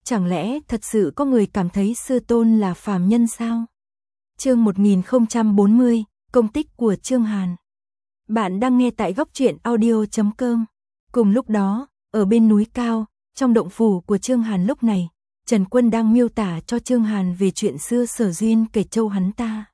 Chẳng lẽ thật sự có người cảm thấy sư tôn là phàm nhân sao? Chương 1040, công tích của Chương Hàn. Bạn đang nghe tại góc truyện audio.com. Cùng lúc đó, ở bên núi cao, trong động phủ của Chương Hàn lúc này, Trần Quân đang miêu tả cho Chương Hàn về chuyện xưa Sở Duyên kể châu hắn ta.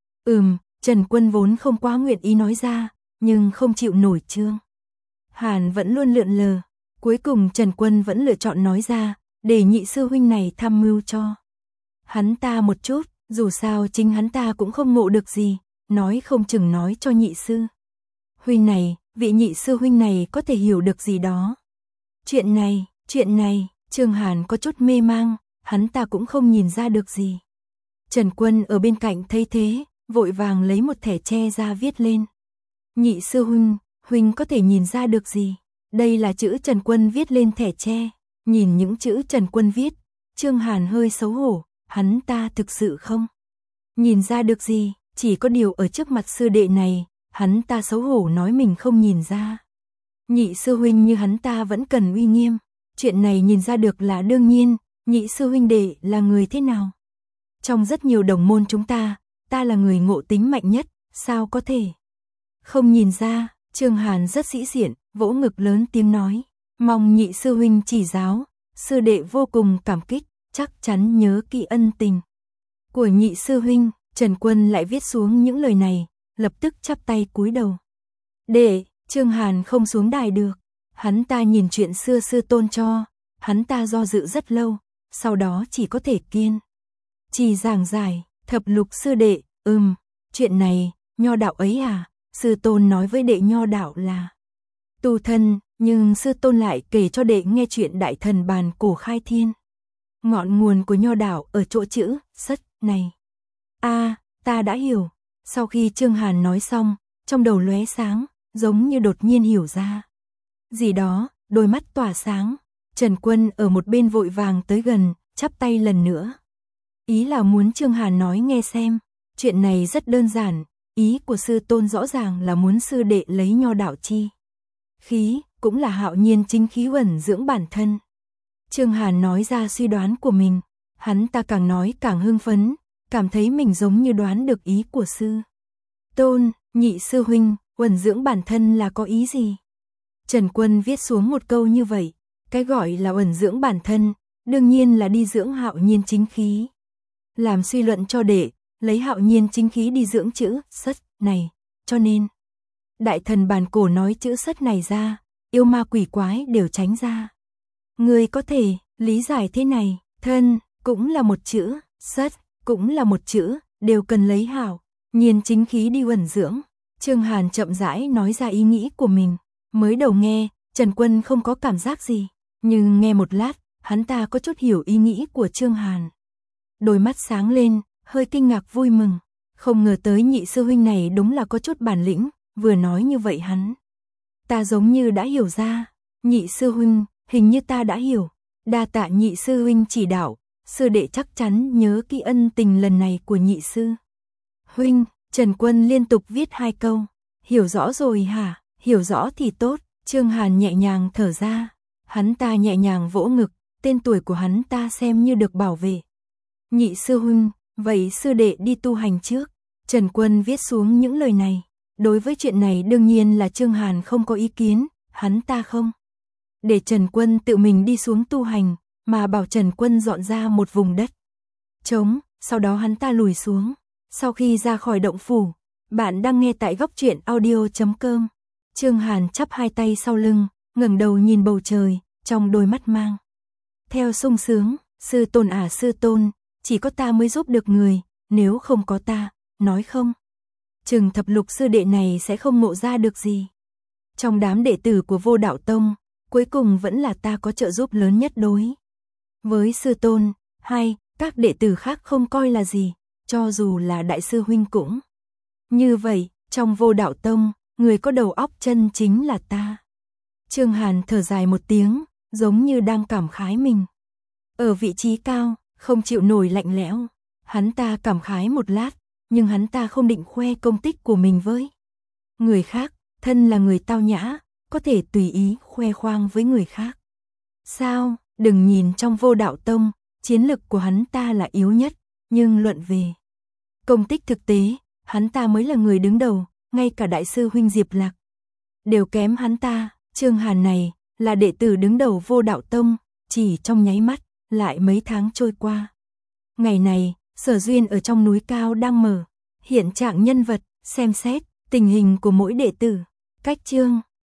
Trần Quân vốn không quá nguyện ý nói ra, nhưng không chịu nổi Chương Hàn vẫn luôn lượn lờ. Cuối cùng Trần Quân vẫn lựa chọn nói ra, để nhị sư huynh này tham mưu cho hắn ta một chút, dù sao chính hắn ta cũng không ngộ được gì, nói không chừng nói cho nhị sư huynh này, vị nhị sư huynh này có thể hiểu được gì đó. Chuyện này, Chương Hàn có chút mê mang, hắn ta cũng không nhìn ra được gì. Trần Quân ở bên cạnh thấy thế, vội vàng lấy một thẻ tre ra viết lên. Nhị sư huynh có thể nhìn ra được gì? Đây là chữ Trần Quân viết lên thẻ tre. Nhìn những chữ Trần Quân viết, Chương Hàn hơi xấu hổ, hắn ta thực sự không nhìn ra được gì, chỉ có điều ở trước mặt sư đệ này, hắn ta xấu hổ nói mình không nhìn ra. Nhị sư huynh như hắn ta vẫn cần uy nghiêm, chuyện này nhìn ra được là đương nhiên, nhị sư huynh đệ là người thế nào? Trong rất nhiều đồng môn chúng ta là người ngộ tính mạnh nhất, sao có thể không nhìn ra? Chương Hàn rất sĩ diện, vỗ ngực lớn tiếng nói, mong nhị sư huynh chỉ giáo, sư đệ vô cùng cảm kích, chắc chắn nhớ kỹ ân tình của nhị sư huynh. Trần Quân lại viết xuống những lời này, lập tức chắp tay cúi đầu. Đệ, Chương Hàn không xuống đài được, hắn ta nhìn chuyện xưa sư tôn cho, hắn ta do dự rất lâu, sau đó chỉ có thể kiên trì giảng giải. Thập Lục sư đệ, chuyện này, nho đạo ấy à? Sư tôn nói với đệ nho đạo là tu thân, nhưng sư tôn lại kể cho đệ nghe chuyện đại thần bàn cổ khai thiên. Ngọn nguồn của nho đạo ở chỗ chữ sất này. Ta đã hiểu. Sau khi Chương Hàn nói xong, trong đầu lóe sáng, giống như đột nhiên hiểu ra gì đó, đôi mắt tỏa sáng. Trần Quân ở một bên vội vàng tới gần, chắp tay lần nữa. Ý là muốn Chương Hàn nói nghe xem, chuyện này rất đơn giản, ý của sư tôn rõ ràng là muốn sư đệ lấy nho đạo chi khí, cũng là hạo nhiên chính khí ẩn dưỡng bản thân. Chương Hàn nói ra suy đoán của mình, hắn ta càng nói càng hưng phấn, cảm thấy mình giống như đoán được ý của sư tôn. Nhị sư huynh, ẩn dưỡng bản thân là có ý gì? Trần Quân viết xuống một câu như vậy, cái gọi là ẩn dưỡng bản thân, đương nhiên là đi dưỡng hạo nhiên chính khí. Làm suy luận cho đệ, lấy hạo nhiên chính khí đi dưỡng chữ sất này, cho nên đại thần bàn cổ nói chữ sất này ra, yêu ma quỷ quái đều tránh ra. Người có thể lý giải thế này, thân cũng là một chữ, sất cũng là một chữ, đều cần lấy hạo nhiên chính khí đi ẩn dưỡng. Chương Hàn chậm rãi nói ra ý nghĩ của mình. Mới đầu nghe, Trần Quân không có cảm giác gì, nhưng nghe một lát, hắn ta có chút hiểu ý nghĩ của Chương Hàn. Đôi mắt sáng lên, hơi kinh ngạc vui mừng, không ngờ tới nhị sư huynh này đúng là có chút bản lĩnh, vừa nói như vậy hắn ta giống như đã hiểu ra. Nhị sư huynh, hình như ta đã hiểu, đa tạ nhị sư huynh chỉ đạo, sư đệ chắc chắn nhớ kỹ ân tình lần này của nhị sư huynh. Trần Quân liên tục viết 2 câu, hiểu rõ rồi hả? Hiểu rõ thì tốt. Chương Hàn nhẹ nhàng thở ra, hắn ta nhẹ nhàng vỗ ngực, tên tuổi của hắn ta xem như được bảo vệ. Nhị sư huynh, vậy sư đệ đi tu hành trước. Trần Quân viết xuống những lời này, đối với chuyện này đương nhiên là Chương Hàn không có ý kiến, hắn ta không để Trần Quân tự mình đi xuống tu hành, mà bảo Trần Quân dọn ra một vùng đất trống, sau đó hắn ta lùi xuống. Sau khi ra khỏi động phủ, bạn đang nghe tại góc truyện audio.com. Chương Hàn chắp 2 tay sau lưng, ngẩng đầu nhìn bầu trời, trong đôi mắt mang theo sung sướng. Sư tôn à sư tôn, chỉ có ta mới giúp được người, nếu không có ta, nói không chừng Thập Lục sư đệ này sẽ không ngộ ra được gì. Trong đám đệ tử của Vô Đạo Tông, cuối cùng vẫn là ta có trợ giúp lớn nhất đối với sư tôn. Các đệ tử khác không coi là gì, cho dù là đại sư huynh cũng như vậy. Trong Vô Đạo Tông, người có đầu óc chân chính là ta. Chương Hàn thở dài một tiếng, giống như đang cảm khái mình ở vị trí cao, không chịu nổi lạnh lẽo. Hắn ta cảm khái một lát, nhưng hắn ta không định khoe công tích của mình với người khác, thân là người tao nhã, có thể tùy ý khoe khoang với người khác. Sao? Đừng nhìn trong Vô Đạo Tông, chiến lực của hắn ta là yếu nhất, nhưng luận về công tích thực tế, hắn ta mới là người đứng đầu, ngay cả đại sư huynh Diệp Lạc đều kém hắn ta. Trương Hàn này là đệ tử đứng đầu Vô Đạo Tông, chỉ trong nháy mắt, lại mấy tháng trôi qua. Ngày này, Sở Duyên ở trong núi cao đang mở hiện trạng nhân vật, xem xét tình hình của mỗi đệ tử. Cách chương